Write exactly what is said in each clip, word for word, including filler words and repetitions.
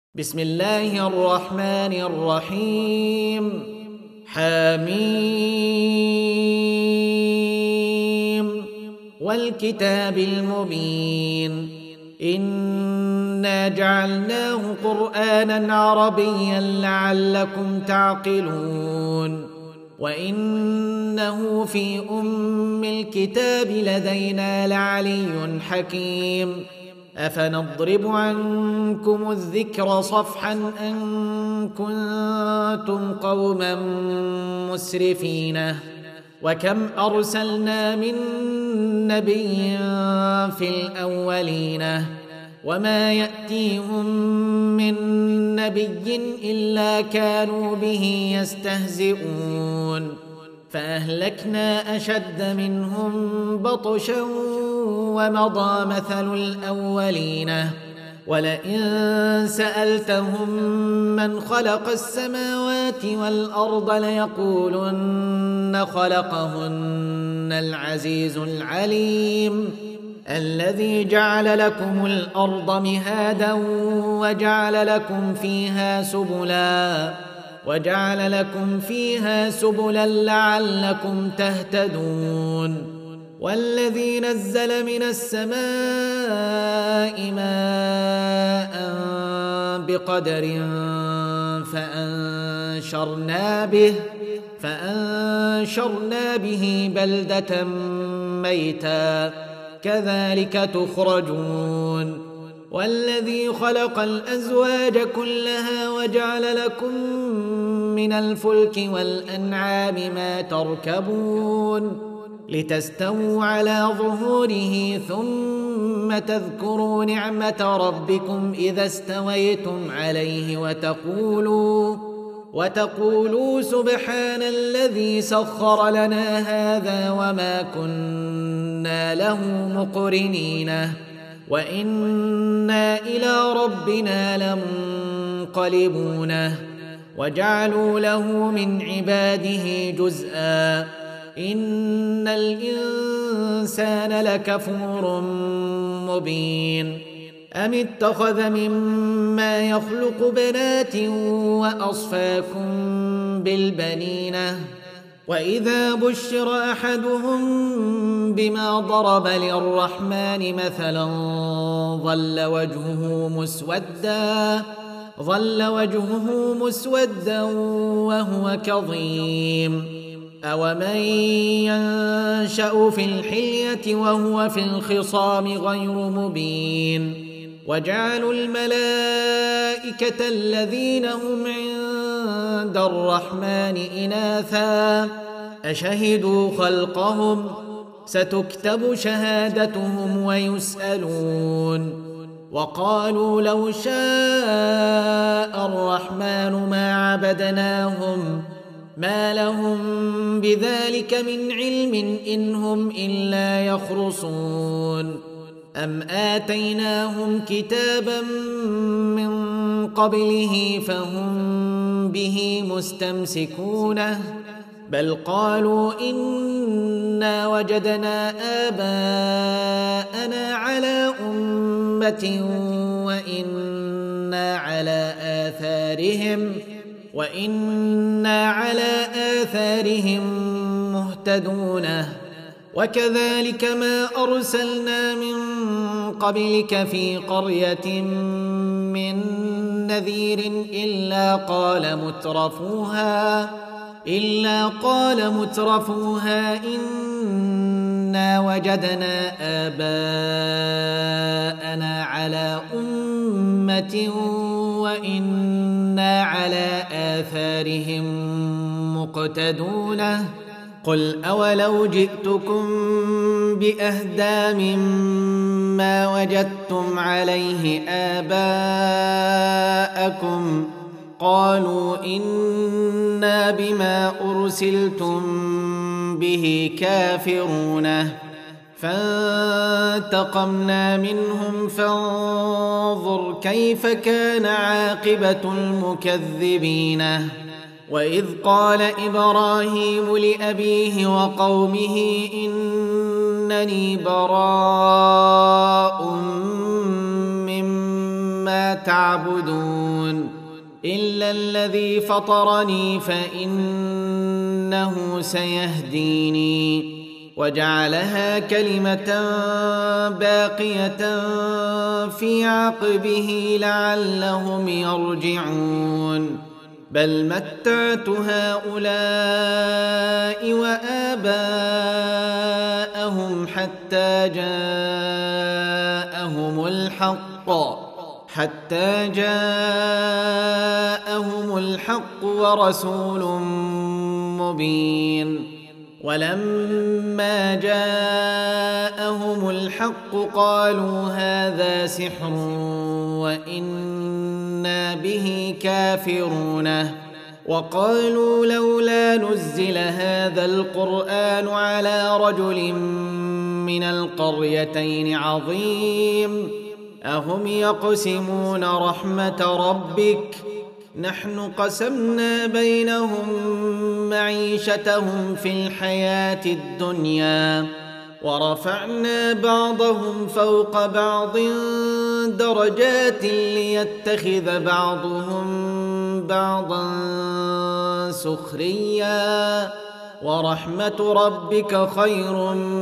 بسم الله الرحمن الرحيم حميم والكتاب المبين إنا جعلناه قرآنا عربيا لعلكم تعقلون وإنه في أم الكتاب لدينا لعلي حكيم أفنضرب عنكم الذكر صفحا أن كنتم قوما مسرفين وكم أرسلنا من نبي في الأولين وما يأتيهم من نبي إلا كانوا به يستهزئون فأهلكنا أشد منهم بطشا ومضى مثل الأولين ولئن سألتهم من خلق السماوات والأرض ليقولن خلقهن العزيز العليم الذي جعل لكم الأرض مهادا وجعل لكم فيها سبلا وجعل لكم فيها سبلا لعلكم تهتدون والذي نزل من السماء ماء بقدر فأنشرنا به فأنشرنا به بلدة ميتا كذلك تخرجون والذي خلق الأزواج كلها وجعل لكم من الفلك والأنعام ما تركبون لتستووا على ظهوره ثم تذكروا نعمة ربكم إذا استويتم عليه وتقولوا وتقولوا سبحان الذي سخر لنا هذا وما كنا له مقرنين وإنا إلى ربنا لمنقلبون وجعلوا له من عباده جزءا إن الإنسان لكفور مبين أم اتخذ مما يخلق بنات وأصفاكم بالبنين وإذا بشر أحدهم بما ضرب للرحمن مثلا ظل وجهه مسودا ظل وجهه مسودا وهو كظيم أومن ينشأ في الحلية وهو في الخصام غير مبين وجعلوا الملائكة الذين هم عند الرحمن إناثا أشهدوا خلقهم ستكتب شهادتهم ويسألون وقالوا لو شاء الرحمن ما عبدناهم ما لهم بذلك من علم إن هم إلا يخرصون أم آتيناهم كتابا من قبله فهم به مستمسكون بل قالوا إنا وجدنا آباءنا على أمة وإنا على آثارهم وإنا على آثارهم مهتدون وكذلك ما أرسلنا من قبلك في قرية من نذير إلا قال مترفوها إلا قال مترفوها إنا وجدنا آباءنا على أمة وإنا على آثارهم مقتدون قل أولو جئتكم بأهدى مما وجدتم عليه آباءكم قالوا إنا بما أرسلتم به كافرون فانتقمنا منهم فانظر كيف كان عاقبة المكذبين وإذ قال إبراهيم لأبيه وقومه إنني براء ما تعبدون إلا الذي فطرني فإنه سيهديني وجعلها كلمة باقية في عقبه لعلهم يرجعون بل متعت هؤلاء وآباءهم حتى جاءهم الحق حتى جاءهم الحق ورسول مبين ولما جاءهم الحق قالوا هذا سحر وإنا به كافرون وقالوا لولا نزل هذا القرآن على رجل من القريتين عظيم أهم يقسمون رحمة ربك نحن قسمنا بينهم معيشتهم في الحياة الدنيا ورفعنا بعضهم فوق بعض درجات ليتخذ بعضهم بعضا سخريا ورحمة ربك خير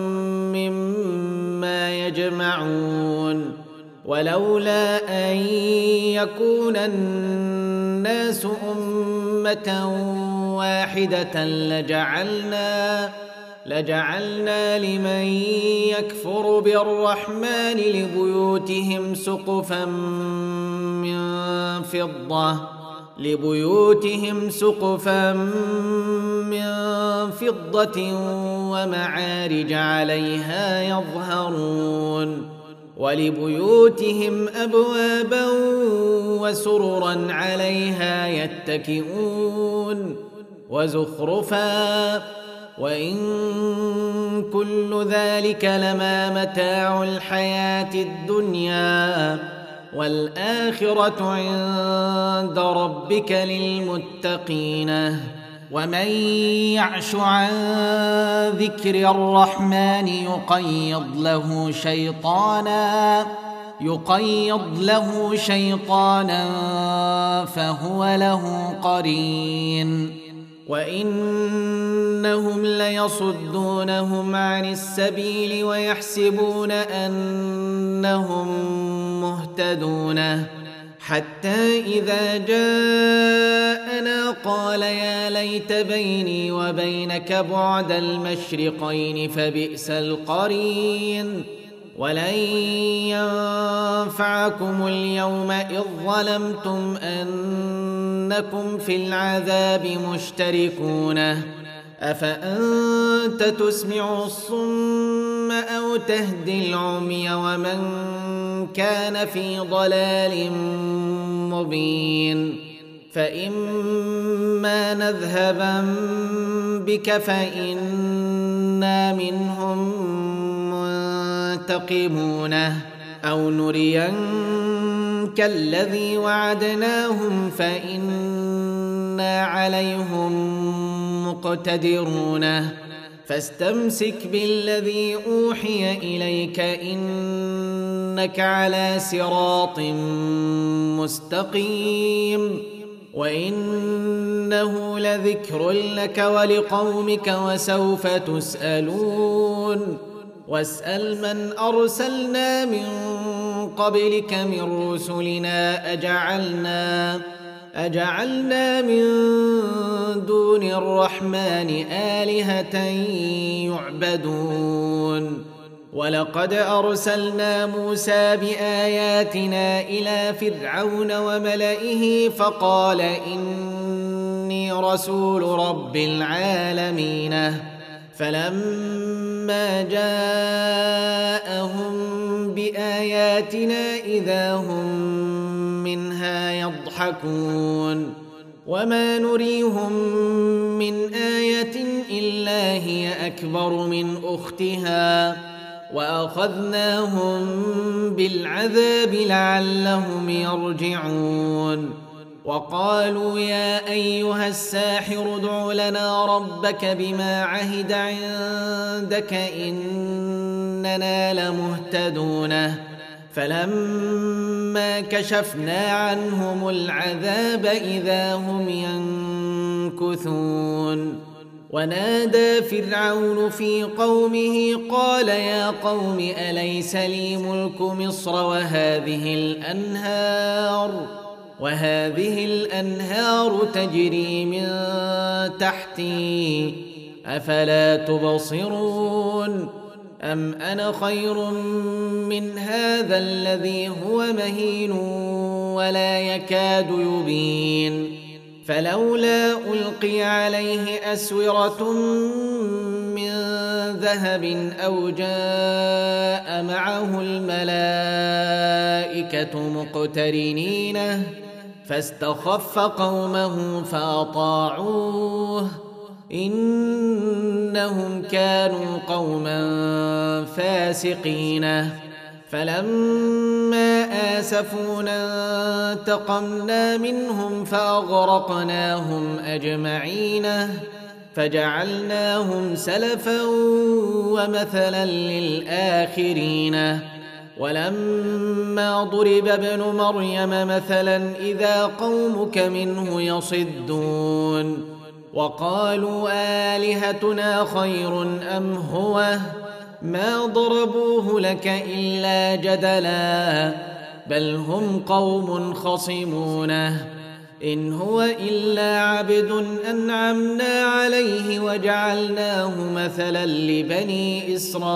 مما يجمعون ولولا أن يكون الناس أمة واحدة لجعلنا لجعلنا لمن يكفر بالرحمن لبيوتهم سقفا من فضة لبيوتهم سقفا من فضة ومعارج عليها يظهرون ولبيوتهم أبوابا وسررا عليها يتكئون وزخرفا وإن كل ذلك لما متاع الحياة الدنيا والآخرة عند ربك للمتقين ومن يعش عن ذكر الرحمن يقيض له شيطانا يقيض له شيطانا فهو له قرين وإنهم ليصدونهم عن السبيل ويحسبون أنهم مهتدون حتى إذا جاءنا قال يا ليت بيني وبينك بعد المشرقين فبئس القرين ولن ينفعكم اليوم إذ ظلمتم أنكم في العذاب مشتركون أفأنت تسمع الصم أو تهدي العمي ومن كان في ضلال مبين فإما نذهبن بك فإنا منهم منتقمون أو نرينك الذي وعدناهم فإنا عليهم مقتدرون فاستمسك بالذي أوحي إليك إنك على صراط مستقيم وإنه لذكر لك ولقومك وسوف تسألون واسأل من أرسلنا من قبلك من رسلنا أجعلنا أجعلنا من دون الرحمن آلهة يعبدون ولقد أرسلنا موسى بآياتنا إلى فرعون وملئه فقال إني رسول رب العالمين فلما جاءهم بآياتنا إذا هم منها يضحكون وما نريهم من آية إلا هي أكبر من أختها وأخذناهم بالعذاب لعلهم يرجعون وقالوا يا أيها الساحر ادع لنا ربك بما عهد عندك إننا لمهتدون فلما كشفنا عنهم العذاب إذا هم ينكثون ونادى فرعون في قومه قال يا قوم أليس لي ملك مصر وهذه الأنهار وهذه الأنهار تجري من تحتي أفلا تبصرون أم أنا خير من هذا الذي هو مهين ولا يكاد يبين فلولا ألقي عليه أسورة من ذهب أو جاء معه الملائكة مقترنين فاستخف قومه فأطاعوه إنهم كانوا قوما فاسقين فلما آسفونا انتقمنا منهم فأغرقناهم أجمعين فجعلناهم سلفا ومثلا للآخرين ولما ضرب ابن مريم مثلا إذا قومك منه يصدون وقالوا آلهتنا خير أم هو ما ضربوه لك إلا جدلا بل هم قوم خصمونه إن هو إلا عبد أنعمنا عليه وجعلناه مثلا لبني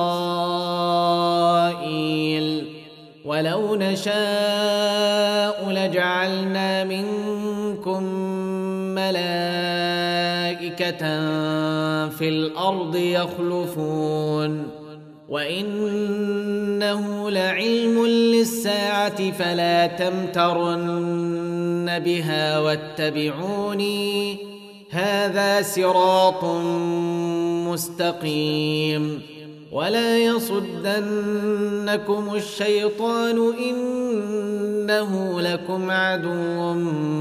إسرائيل ولو نشاء لجعلنا منكم ملائكة في الأرض يخلفون وإنه لعلم للساعة فلا تمترن بها واتبعوني هذا صراط مستقيم ولا يصدنكم الشيطان إنه لكم عدو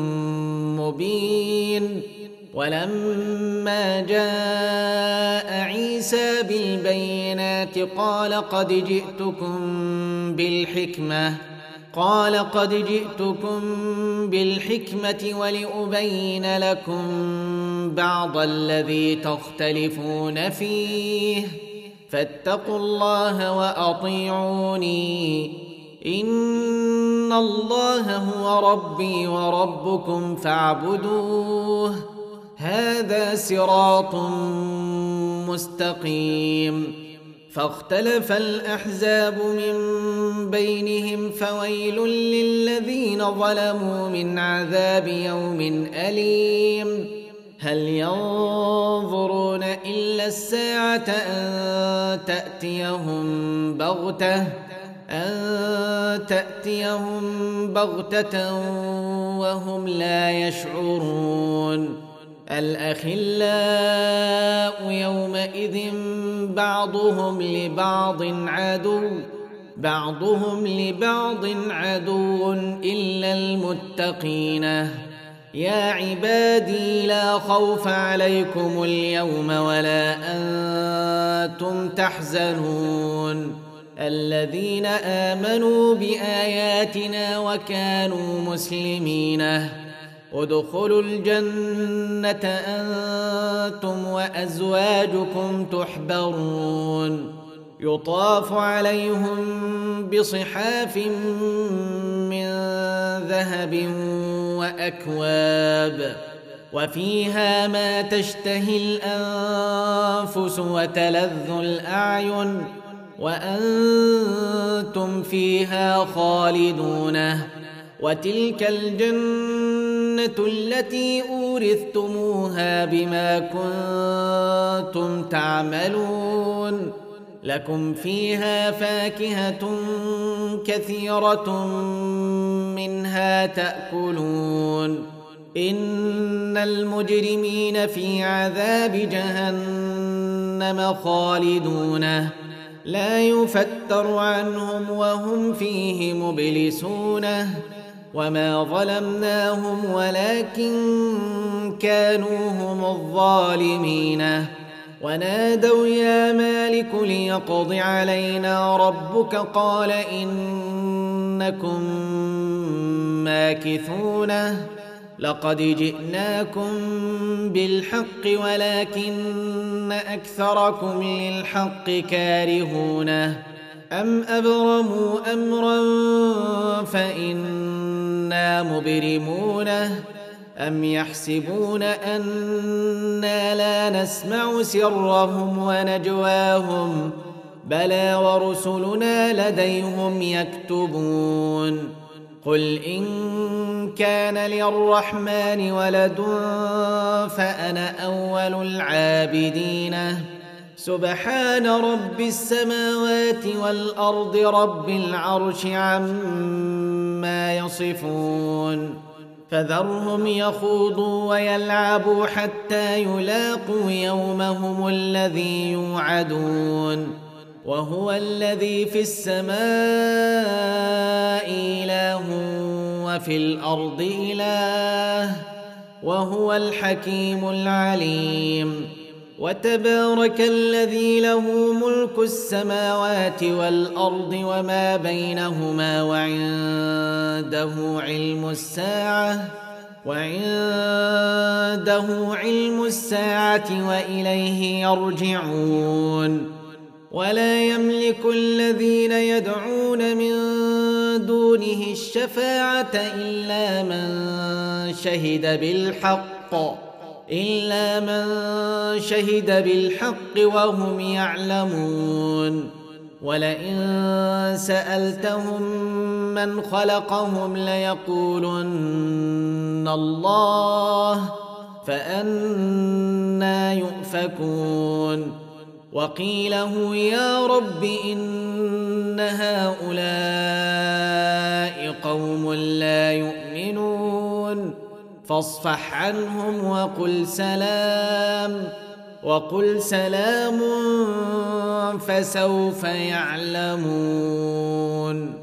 مبين ولما جاء عيسى بالبينات قال قد جئتكم بالحكمة قال قد جئتكم بالحكمة ولأبين لكم بعض الذي تختلفون فيه فاتقوا الله وأطيعوني إن الله هو ربي وربكم فاعبدوه هذا صراط مستقيم فاختلف الأحزاب من بينهم فويل للذين ظلموا من عذاب يوم أليم هل ينظرون إلا الساعة أن تأتيهم بغتة أن تأتيهم بغتة وهم لا يشعرون الأخلاء يومئذ بعضهم لبعض عدو بعضهم لبعض عدو إلا المتقين يا عبادي لا خوف عليكم اليوم ولا أنتم تحزنون الذين آمنوا بآياتنا وكانوا مسلمين ادخلوا الجنة أنتم وأزواجكم تحبرون يطاف عليهم بصحاف من ذهب وأكواب وفيها ما تشتهي الأنفس وتلذ الأعين وأنتم فيها خالدون وتلك الجنة التي أورثتموها بما كنتم تعملون لكم فيها فاكهة كثيرة منها تأكلون إن المجرمين في عذاب جهنم خالدون لا يفتر عنهم وهم فيه مبلسون وما ظلمناهم ولكن كانوا هم الظالمين ونادوا يا مالك ليقض علينا ربك قال إن إنكم ماكثون لقد جئناكم بالحق ولكن أكثركم للحق كارهونه أم أبرموا أمرا فإنا مبرمونه أم يحسبون أنا لا نسمع سرهم ونجواهم بلى ورسلنا لديهم يكتبون قل إن كان للرحمن ولد فأنا أول العابدين سبحان رب السماوات والأرض رب العرش عما يصفون فذرهم يخوضوا ويلعبوا حتى يلاقوا يومهم الذي يوعدون وهو الذي في السماء إله وفي الأرض إله وهو الحكيم العليم وتبارك الذي له ملك السماوات والأرض وما بينهما وعنده علم الساعة وعنده علم الساعة وإليه يرجعون ولا يملك الذين يدعون من دونه الشفاعة إلا من شهد بالحق إلا من شهد بالحق وهم يعلمون ولئن سألتهم من خلقهم ليقولن الله فأنى يؤفكون وقيله يا رب إن هؤلاء قوم لا يؤمنون فاصفح عنهم وقل سلام وقل سلام فسوف يعلمون.